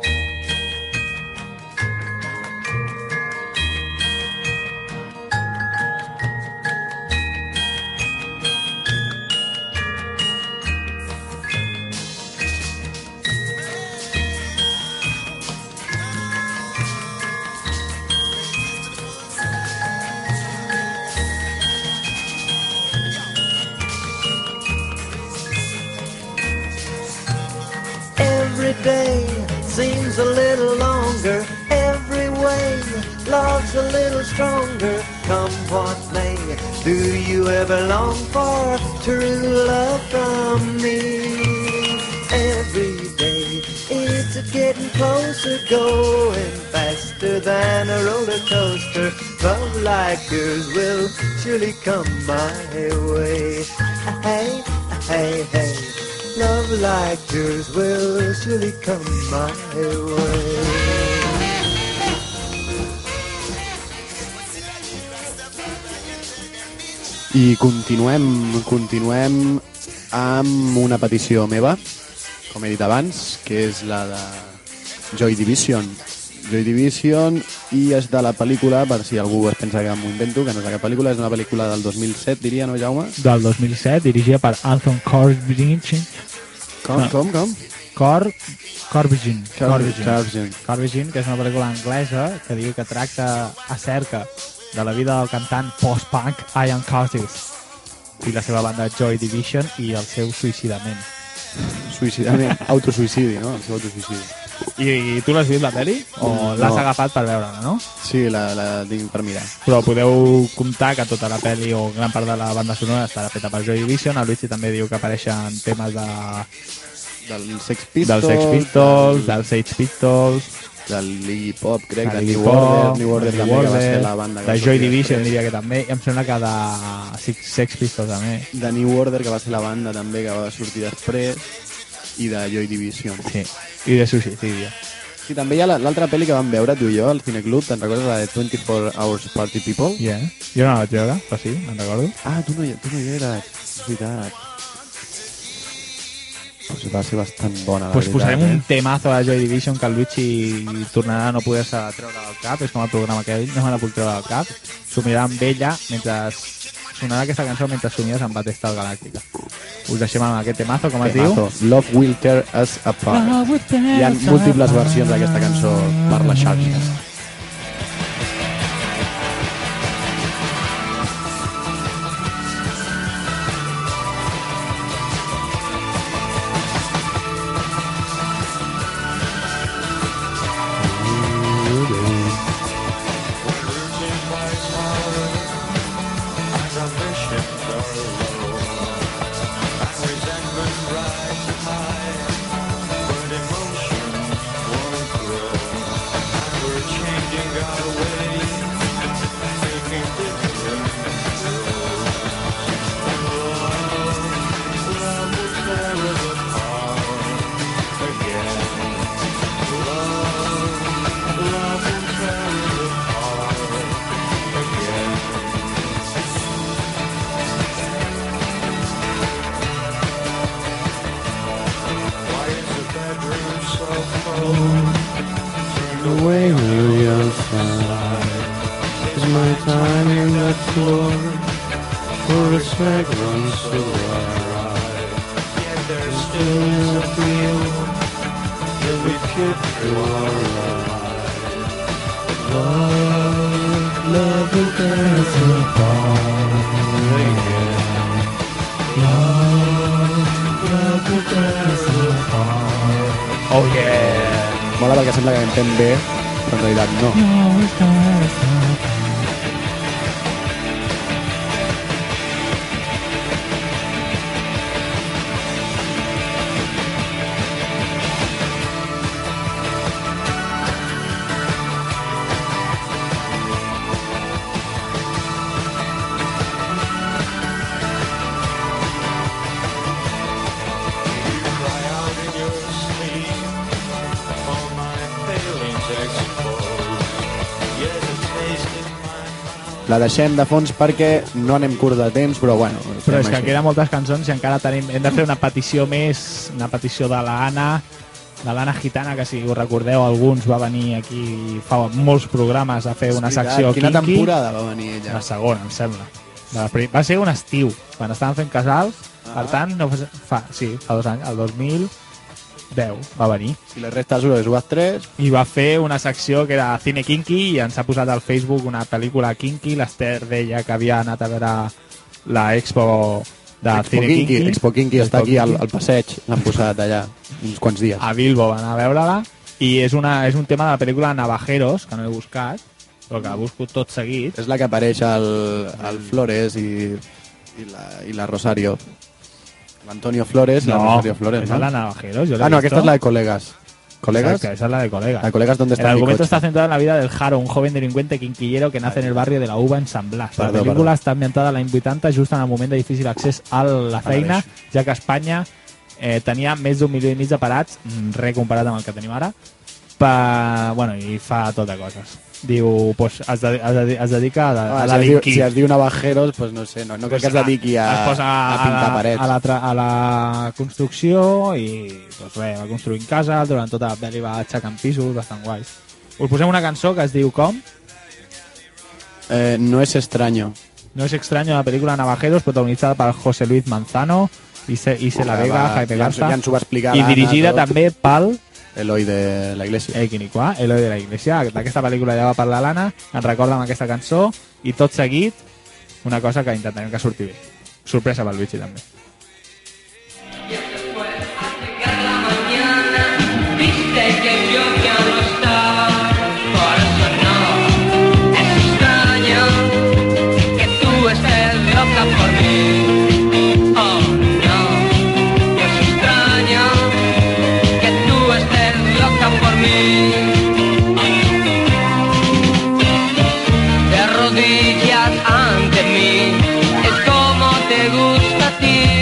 Every day seems a little longer, every way love's a little stronger. Come what may, do you ever long for true love from me? Every day it's a getting closer, going faster than a roller coaster. Love like yours will surely come my way. Hey, hey, hey. Love like yours will surely come my way. I continuem, continuem amb una petició meva, com he dit abans, que és la de Joy Division. Joy Division, i és de la pel·lícula, per si algú es pensa que m'ho invento, que no és aquesta pel·lícula, és una pel·lícula del dos mil set, diria, no, Jaume? Del dos mil set, dirigida per Anton Corbijn. Com, no. com, com? Cor... Corbijn. Corbijn. Corbijn. Corbijn, que és una pel·lícula anglesa que diu que tracta acerca de la vida del cantant post-punk Ian Curtis i la seva banda Joy Division i el seu suïcidament. Suïcidament, autosuïcidi, no? El seu autosuïcidi. I, i tu l'has vist, la pel·li? O No. l'has agafat per veure-la, no? Sí, la, la tinc per mirar. Però podeu comptar que tota la pel·li o gran part de la banda sonora estarà feta per Joy Division. El Luigi també diu que apareixen temes de... dels Sex Pistols, dels Sex Pistols, dels Sex Pistols, del Iggy Pop, crec, de del Iggy New Pop, Order, New Order New també, que va Order, ser la banda que de va Joy sortir Division després. diria que també, i em sembla que de Six, Sex Pistols també. De New Order, que va ser la banda també que va sortir després, i de Joy Division. Sí, i de Suïcidi. Sí, també hi ha la- l'altra pel·li que vam veure tu i jo al Cineclub, te'n recordes, la de twenty-four hours Party People? Yeah. Jo no la vaig veure, però sí, me'n recordo. Ah, tu no hi, tu no hi eres, és veritat. Pues va ser bastant bona, la pues veritat. posarem eh? un temazo a Joy Division que el Luigi tornarà a no poder-se treure del cap, és com el programa que ell no me la puc treure del cap. S'ho mirarà amb ella mentre sonarà aquesta cançó mentre somies amb Battlestar Galàctica. Us deixem amb aquest temazo, com es Temazo. diu? Love Will Tear Us Apart. Hi ha múltiples versions d'aquesta cançó per les xarxes. Oh yeah! Mola perquè sembla que entén bé, però en realitat no. La deixem de fons perquè no anem curt de temps, però bueno... Però és que així. queden moltes cançons i encara tenim... Hem de fer una petició més, una petició de la Anna, de l'Anna Gitana, que si us recordeu, alguns va venir aquí fa molts programes a fer una secció Quina kinky. temporada va venir ella? La segona, em sembla. De la prim... Va ser un estiu, quan estàvem fent casals, ah. Per tant, no fa... fa... sí, fa dos anys, el dos mil deu va venir. I la resta dels euros ho vas tres. I va fer una secció que era Cine Kinky i ens ha posat al Facebook una pel·lícula kinky. L'Ester deia que havia anat a veure la Expo de Expo Cine Kinky. Kinky. Expo Kinky està aquí al, al passeig. L'han posat allà uns quants dies. A Bilbo van a veure-la i és, una, és un tema de la pel·lícula Navajeros, que no he buscat, però que he buscat tot seguit. És la que apareix al, al Flores i, i, la, i la Rosario. L'Antonio Flores i No, la Rosario Flores, esa ¿no? es la Navajeros, yo la he Ah, no, visto. aquesta és la de Colegas. ¿Colegas? Exacto, esa es la de Colegas. La de Colegas, ¿dónde está El mi argumento coche? está centrado en la vida del Jaro, un joven delincuente quinquillero que nace en el barrio de la Uva en San Blas. La Perdó, pel·lícula perdó. està ambientada a l'any vuitanta, just en el moment de difícil accés a la feina, ja que Espanya eh, tenia més d'un milió i mig de parats, mm, re comparat amb el que tenim ara, pa... bueno, i fa tot de coses. Diu, pues, es, de, es, de, es dedica a, Ah, a si, es diu, delinquir. si es diu Navajeros, pues no sé, no, no crec que es dediqui a, es posa a a, pintar la, parets. a, la, tra- a la construcció i pues, res, va construint cases, durant tota la pel·li va aixecant pisos, bastant guais. Us posem una cançó que es diu com? Eh, no es extraño. No es extraño, la película Navajeros, protagonizada por José Luis Manzano, Ise, Ise La Vega, Va, Jaime ja ens- Garza, ja ens ho va explicar i l'Anna, dirigida tot. també pel Eloi de la Iglesia. Eh, Quiniquà, Eloi de la Iglesia. D'aquesta pel·lícula ja va parlar l'Anna, ens recorda amb aquesta cançó, i tot seguit, una cosa que intentarem que surti bé. Sorpresa pel Luigi, també. Viste que yo ya no estaba, por eso no es extraño que tú estés loca por mí. Oh no, es extraño que tú estés loca por mí. De rodillas ante mí, es como te gusta a ti.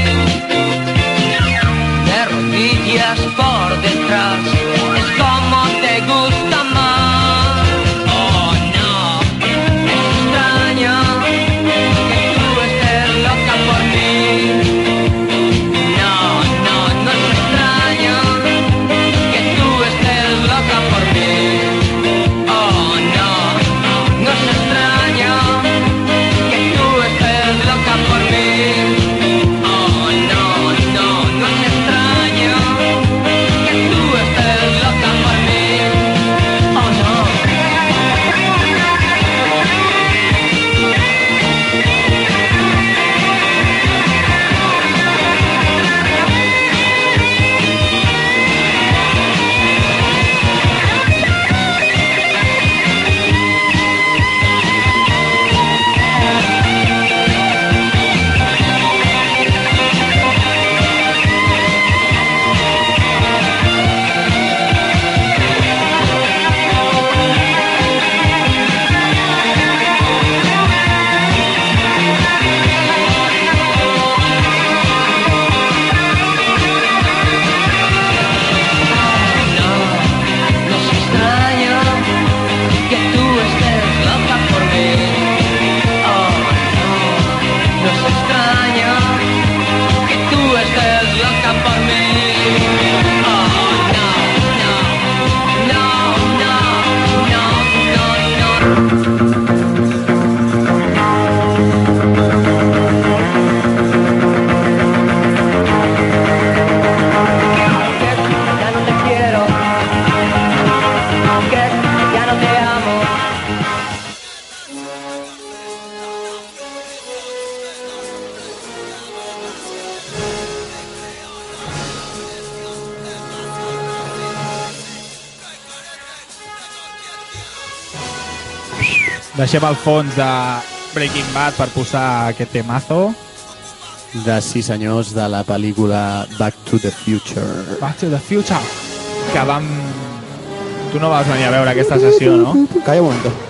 Deixem el fons de Breaking Bad per posar aquest temazo. De sis senyors de la pel·lícula Back to the Future. Back to the Future. Que vam... Tu no vas venir a veure aquesta sessió, no? Calla un moment.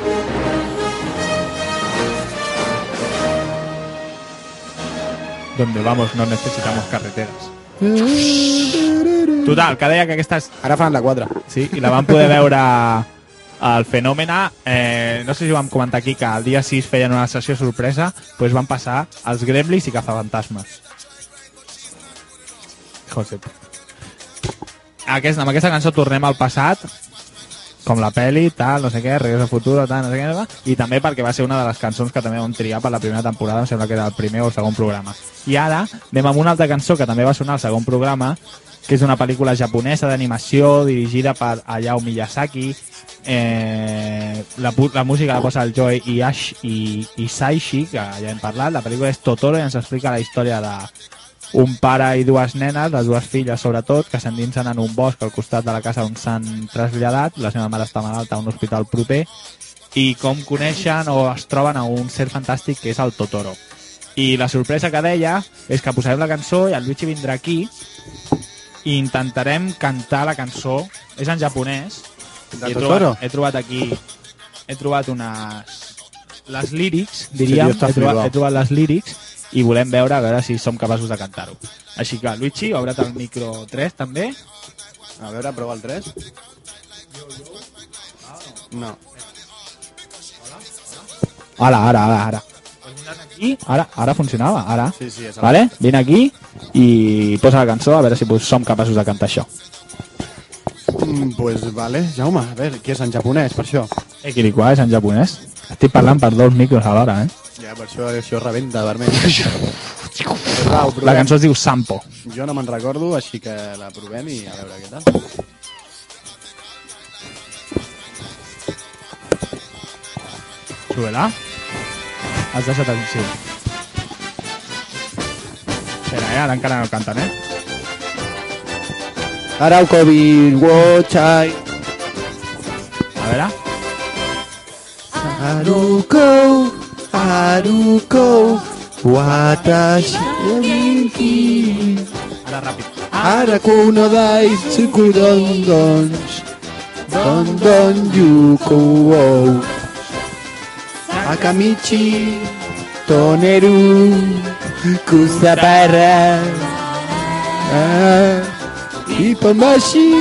Donde vamos no necesitamos carreteras. Total, que deia que aquestes... Ara fan la quatre. Sí, i la vam poder veure al Fenòmena. Eh, no sé si vam comentar aquí que el dia sis feien una sessió sorpresa, doncs van passar els Gremlins i Cazafantasmes. Josep. Aquest, amb aquesta cançó tornem al passat, com la peli, tal, no sé què, Regreso al futuro, tal, no sé què, i també perquè va ser una de les cançons que també vam triar per la primera temporada, em sembla que era el primer o el segon programa. I ara anem amb una altra cançó que també va sonar al segon programa, que és una pel·lícula japonesa d'animació dirigida per Hayao Miyazaki. Eh, la, la música la posa el Joe Iash i Isaichi, que ja hem parlat. La pel·lícula és Totoro i ens explica la història d'un pare i dues nenes, les dues filles sobretot, que s'endinsen en un bosc al costat de la casa on s'han traslladat. La seva mare està malalta a un hospital proper, i com coneixen o es troben a un ser fantàstic que és el Totoro. I la sorpresa que deia és que posarem la cançó i el Luigi vindrà aquí i intentarem cantar la cançó. És en japonès. He trobat, he trobat aquí he trobat unes les lírics, diríem, he trobat, he trobat les lírics i volem veure a veure si som capaços de cantar-ho. Així que, Luigi, obre't el micro tres també. A veure, prova el tres. No. Ara, ara, ara, ara. Aquí, ara, ara funcionava, ara. Sí, sí, és vale? Vine aquí i posa la cançó a veure si som capaços de cantar això. Mm, pues vale, Jaume, a veure, què és en japonès, per això? Equiliquà és en japonès. Estic parlant per dos micros alhora, eh? Ja, per això, això rebenta vermell. La cançó es diu Sampo. Jo no me'n recordo, així que la provem i a veure què tal. Sube-la. Has deixat el... Sí. Espera, eh? Ara encara no canten, eh? Arauco Bilwochai. A veure. Haruko, Haruko, Watashi Miki. Ara ràpid. Araku no dai tsuku don don, don don yuko wo. Akamichi, toneru, kusabara. Ah. Ipamashi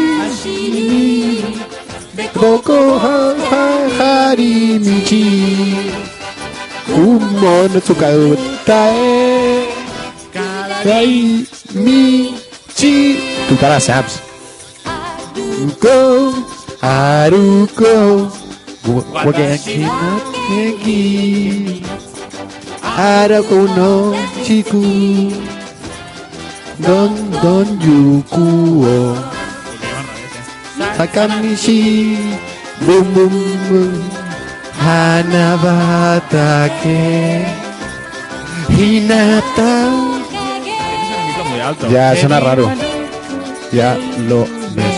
Boko Hari Michi Umo no Tsukatae Kai Michi. Tu te la saps. Go Haruko Wagaki no Neki Haruko no Chiku Don Don Yukuo Sakamishi Bum Bum Bum Hanabatake Hinata. Ya suena raro. Ya lo ves.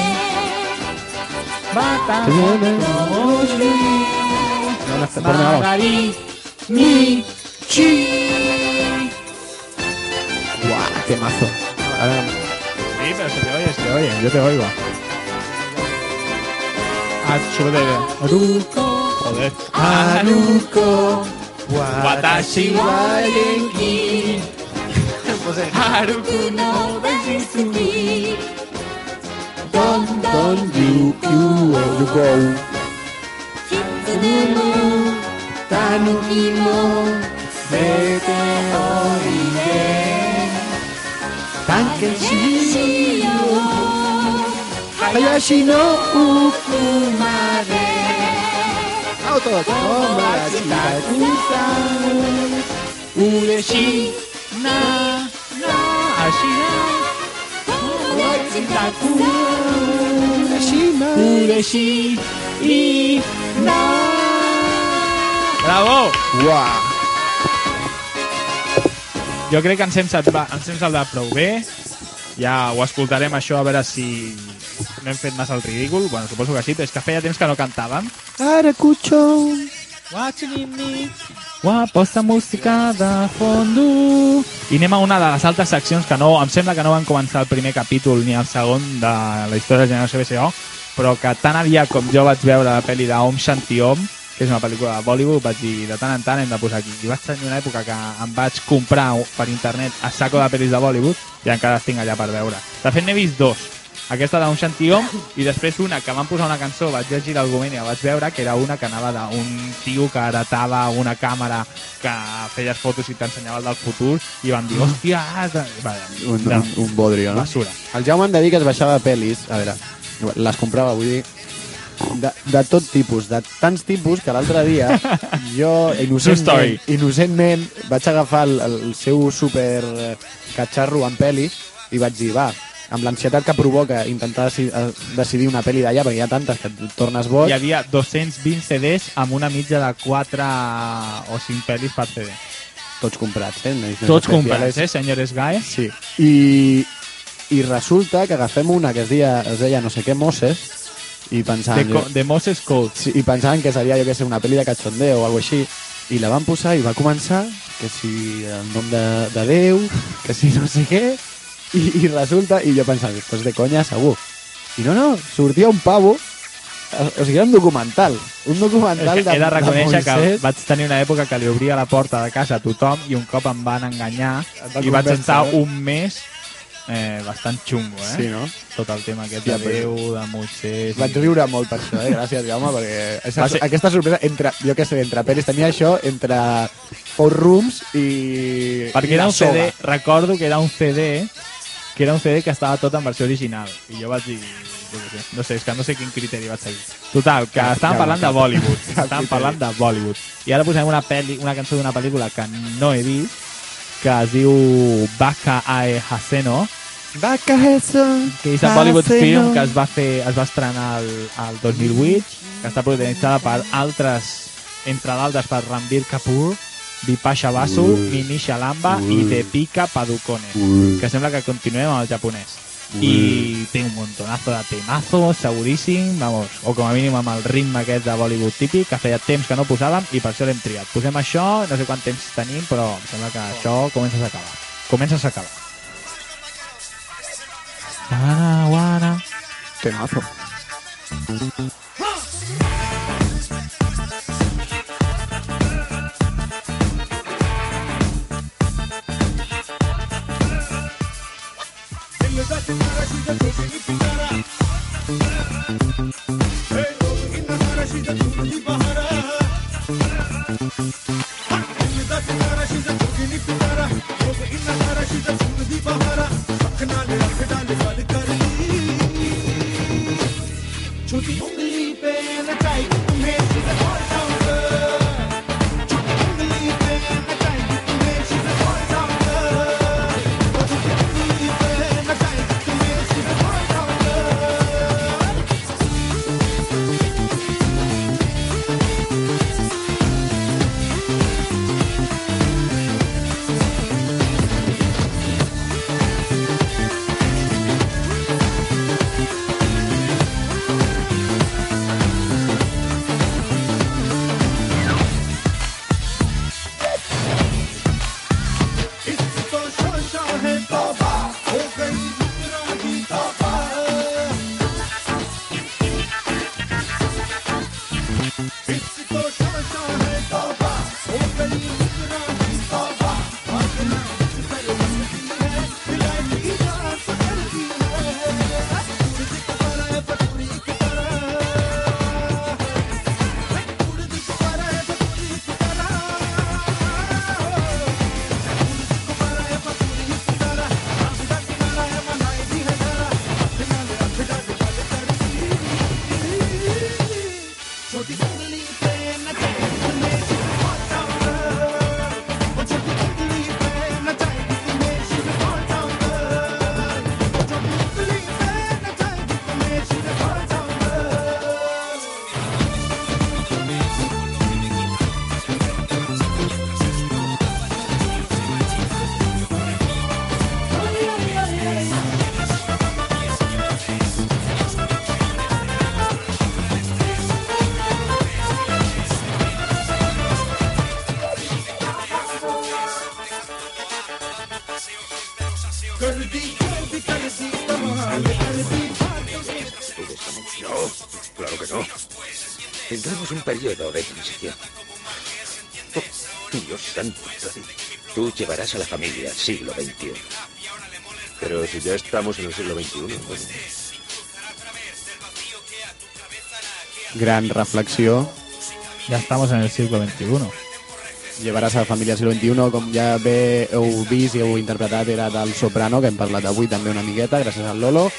Guau, qué mazo. Sí, pero se te oye, se te oye, yo te oigo. Ah, sube de... Haruko. Joder. Haruko Watashi wa genki Haruko no danshisumi Don Don Yukuo Yuko Kitsune mo Tanuki mo Mete oide Tankenshi yo Hayashi no Ukumare Auto Tomodachi ga kusan Ureshi Na Na Ashina Ureshima Ureshi I Na. Bravo! Uah! Jo crec que ens hem salvat, ens hem salvat prou bé. Ja ho escoltarem això a veure si no hem fet massa el ridícul. Bueno, suposo que sí, però és que feia temps que no cantàvem. Arakucho Watching in me. Uah, posa música de fondo. I anem a una de les altres seccions que no, em sembla que no van començar el primer capítol ni el segon de la història de Generació B C O, però que tan aviat com jo vaig veure la pel·li d'Om Shanti Om, que és una pel·lícula de Bollywood, vaig dir, de tant en tant hem de posar aquí. I vaig tenir una època que em vaig comprar per internet a saco de pel·lis de Bollywood i encara les tinc allà per veure. De fet, n'he vist dos. Aquesta d'Om Shanti Om i després una que van posar una cançó, vaig llegir l'argument i la vaig veure, que era una que anava d'un tio que heretava una càmera que feies fotos i t'ensenyava el del futur i van dir, hòstia, de... vale, un, de... un, un bodrio, no? Basura. El Jaume em dedica que es baixava pel·lis, a veure, les comprava, vull dir, de, de tot tipus, de tants tipus que l'altre dia jo, innocentment, innocentment vaig agafar el, el seu super catxarro en pel·lis i vaig dir, va, amb l'ansietat que provoca intentar decidir una pel·li d'allà, perquè hi ha tantes que et tornes boig. Hi havia dos-cents vint C Ds amb una mitja de quatre o cinc pel·lis per C D. Tots comprats, eh? Tots comprats, eh, senyores Gae? Sí. I, I resulta que agafem una que es deia, es deia no sé què, Moses, i pensaven... De, de Moses Code. Sí, i pensaven que seria, jo què sé, una pel·li de cachondeo o alguna així. I la van posar i va començar que si el nom de, de Déu, que si no sé què... I, i resulta, i jo pensava, pues de conya segur. I no, no, sortia un pavo, o sigui, era un documental, un documental de, he de reconèixer de que vaig tenir una època que li obria la porta de casa a tothom i un cop em van enganyar va i vaig estar eh? un mes eh, bastant xungo, eh? Sí, no? Tot el tema aquest Ja, de Déu, de Moisès... Vaig riure molt per això, eh? Gràcies, Jaume, perquè esa, ser... aquesta sorpresa, entre, jo què sé, entre pel·lis, tenia això entre Four Rooms i... Perquè i era la un C D, soga. recordo que era un C D que era un C D que estava tot en versió original i jo vaig dir, jo què sé, no sé, és que no sé quin criteri vaig seguir. Total, que Cap, estàvem cap, parlant cap. de Bollywood, Cap estàvem criteri. parlant de Bollywood. I ara posem una pel·li, una cançó d'una pel·lícula que no he vist, que es diu Baka Ae Haseno, Baka Haseno, que és un Bollywood film que es va fer, es va estrenar el, el dos mil vuit, que està protagonitzada per altres, entre d'altres per Ranbir Kapoor, Bipasha Basu, Minisha Lamba i Deepika Padukone, que sembla que continuem amb el japonès. I té un montonazo de temazos, seguríssim, vamos, o com a mínim amb el ritme aquest de Bollywood típic, que feia temps que no posàvem i per això l'hem triat. Posem això, no sé quant temps tenim, però em sembla que això comença a acabar. Comença a acabar. Wana, wana. Temazo. No, claro que no. Tendremos un periodo de transición. Oh, Dios santo, Tony. Tú llevarás a la familia al siglo veintiuno. Pero si ya estamos en el siglo veintiuno. Bueno. Gran reflexió. Ya estamos en el siglo veintiuno. Llevaràs a la família al siglo veintiuno, com ja bé heu vist i heu interpretat, era del Soprano, que hem parlat avui també una miqueta, gràcies al Lolo.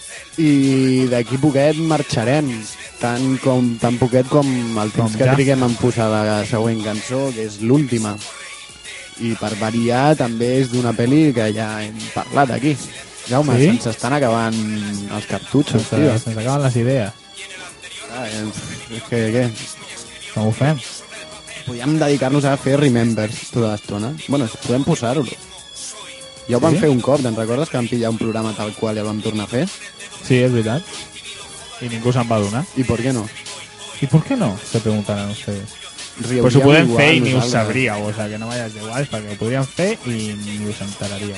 I d'aquí poquet marxarem, tant, com, tan poquet com el temps Com que ja. triguem en posar la següent cançó, que és l'última. I per variar també és d'una pel·li que ja hem parlat aquí. Jaume, Sí? se'ns estan acabant els cartutxos, Se'ns tio. se'ns acaben les idees. Ah, és que, què? Com ho fem? Podríem dedicar-nos a fer remembers tota l'estona. Bueno, podem posar-ho. Ja ho vam Sí? fer un cop, te'n recordes que vam pillar un programa tal qual i el vam tornar a fer? Sí, es verdad. Y ningún se va a donar. ¿Y por qué no? ¿Y por qué no? Se preguntarán ustedes. Riuríem Pues ho podem igual fer i ni us nosaltres. sabríeu, o sea, que no vayas de guais, perquè ho podríem fer i ni us enteraríeu.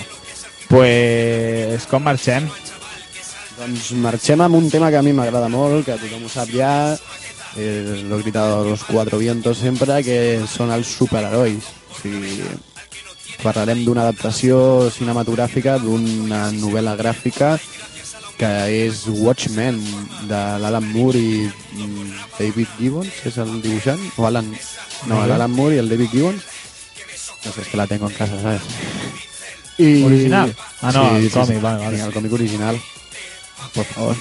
Pues, com marxem? Doncs marxem amb un tema que a mi m'agrada molt, que tothom ho sap ja, eh, lo he gritado a los cuatro vientos sempre, que són els superherois. O sigui, parlarem d'una adaptació cinematogràfica d'una novel·la gràfica que és Watchmen, de l'Alan Moore i mm, David Gibbons, és el dibuixant? O Alan... No, No sé. l'Alan Moore i el David Gibbons. No sé, és que la tengo en casa, ¿sabes? I... Original? Ah, no, el còmic, vale, vale. Sí, el còmic original. Por favor.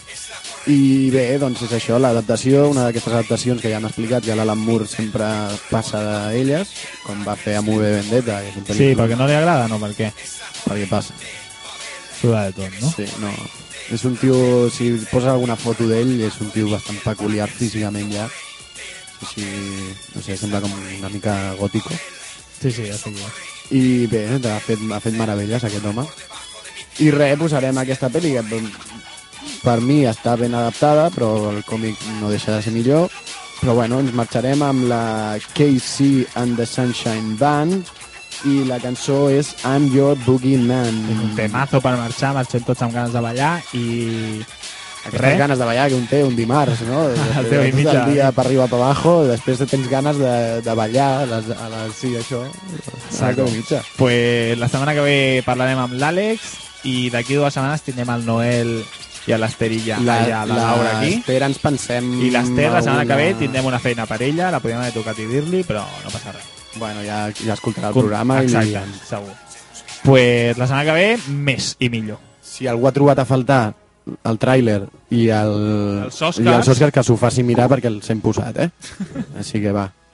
I bé, doncs és això, l'adaptació, una d'aquestes adaptacions que ja hem explicat, que l'Alan Moore sempre passa d'elles, com va fer amb V de Vendetta. Que és un Sí, pel·lícula. perquè no li agrada, no, per què? Perquè passa. Suda de tot, no? Sí, no. És un tio, si poses alguna foto d'ell, és un tio bastant peculiar físicament ja. Així, no sé, sembla com una mica gòtico. Sí, sí, ja sé qui és. I bé, ha fet, ha fet meravelles aquest home. I res, posarem aquesta pel·li que per mi està ben adaptada, però el còmic no deixa de ser millor. Però bueno, ens marxarem amb la K C and the Sunshine Band i la cançó és I'm Your Boogeyman. És un temazo per marxar, marxem tots amb ganes de ballar i... Aquestes ganes de ballar que un té un dimarts, no? El Després teu de i tot mitja. el dia per arriba per abajo, després tens ganes de, de ballar a les, a les, sí, això, a les deu i mitja. Pues la setmana que ve parlarem amb l'Àlex i d'aquí dues setmanes tindrem el Noel i a l'Esterilla allà, la Laura aquí. L'Ester ens pensem... I l'Ester la setmana que ve alguna- tindrem una feina per ella, la podríem haver tocat i dir-li, però no passa res. Bueno, ja, ja escoltarà el Com- programa i li Exacte, diem. segur. Pues la setmana que ve, més i millor. Si algú ha trobat a faltar el tràiler i el, Els Oscars. i els Oscars, que s'ho faci mirar perquè els hem posat, eh? Així que va.